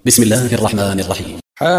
بسم الله الرحمن الرحيم.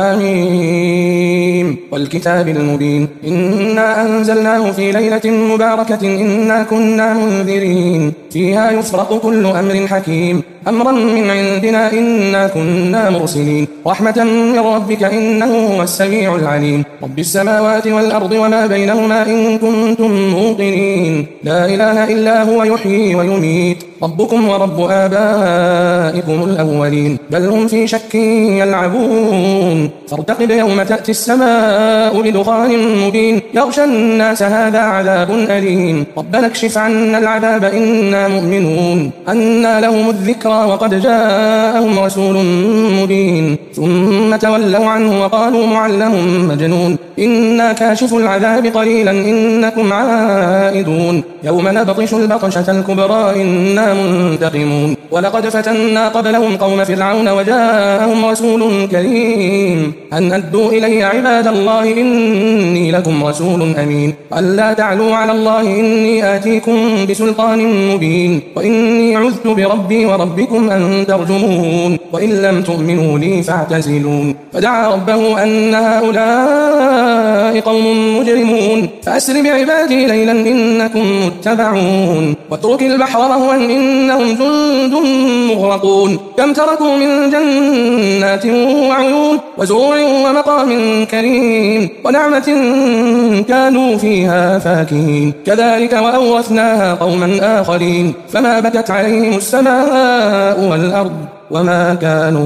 حميم والكتاب المبين إنا أنزلناه في ليلة مباركة إنا كنا منذرين فيها يفرق كل أمر حكيم أمرا من عندنا إنا كنا مرسلين رحمة من ربك إنه هو السميع العليم رب السماوات والأرض وما بينهما إن كنتم موقنين لا إله إلا هو يحيي ويميت ربكم ورب آبائكم الأولين بل هم في شك يلعبون فارتقب يوم تأتي السماء بدخان مبين يغشى الناس هذا عذاب أليم ربنا اكشف عنا العذاب إنا مؤمنون أنى لهم الذكرى وقد جاءهم رسول مبين ثم تولوا عنه وقالوا معلم مجنون إنا كاشف العذاب قليلا إنكم عائدون يوم نبطش البطشة الكبرى إنا منتقمون ولقد فتنا قبلهم قوم فرعون وجاءهم رسول كريم أن أدوا إلي عباد الله إني لكم رسول أمين ألا تعلوا على الله إني آتيكم بسلطان مبين وإني عذت بربي وربكم أن ترجمون وإن لم تؤمنوا لي فاعتزلون فدعا ربه أن هؤلاء قوم مجرمون فأسر بعبادي ليلا إنكم متبعون واترك البحر رهوا إنهم جند مغرقون كم تركوا من جنات وعيون وزروع ومقام كريم ونعمة كانوا فيها فاكهين كذلك وأورثناها قوما آخرين فما بكت عليهم السماء والأرض وما كانوا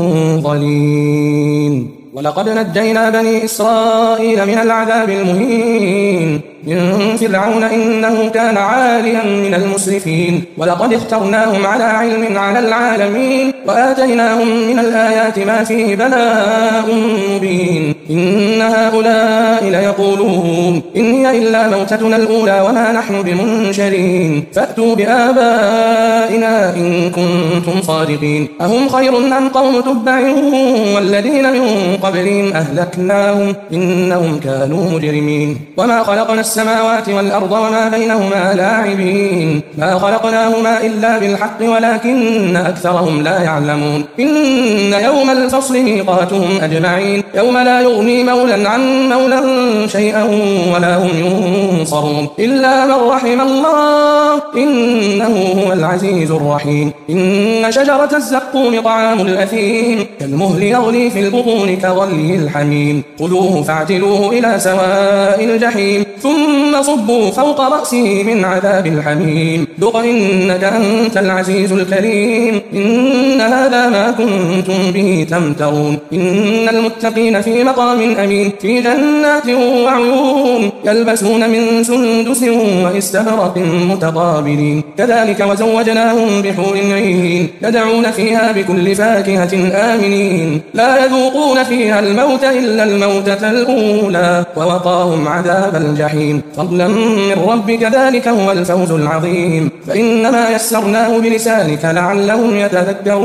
منظرين ولقد نجينا بني إسرائيل من العذاب المهين من فرعون إنه كان عاليا من المسرفين ولقد اخترناهم على علم على العالمين وآتيناهم من الآيات ما فيه بلاء مبين إن هؤلاء ليقولون إن هي إلا موتتنا الأولى وما نحن بمنشرين فأتوا بآبائنا إن كنتم صادقين أهم خير أم قوم تبع والذين من قبلهم أهلكناهم إنهم كانوا مجرمين وما خلقنا السماوات والأرض وما بينهما لاعبين ما خلقناهما إلا بالحق ولكن أكثرهم لا يعلمون إن يوم الفصل ميقاتهم أجمعين يوم لا يغني مولا عن مولا شيئا ولا هم ينصرون إلا من رحم الله إنه هو العزيز الرحيم إن شجرة الزقوم طعام الأثيم كالمهل يغلي في البطون كغلي الحميم خذوه فاعتلوه إلى سواء الجحيم ثم صبوا فوق رأسه من عذاب الحميم ذق إنك أنت العزيز الكريم إن هذا ما كنتم به تمترون إن المتقين في مقام أمين في جنات وعيون يلبسون من سندس واستبرق متقابلين كذلك وزوجناهم بحور عين يدعون فيها بكل فاكهة آمنين لا يذوقون فيها الموت إلا الموتة الأولى ووقاهم عذاب الجحيم فضلا من ربك ذلك هو الفوز العظيم فإنما يسرناه بلسانك لعلهم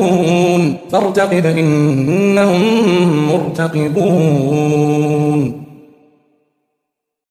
يتذكرون فارتقب إنهم مرتقبون.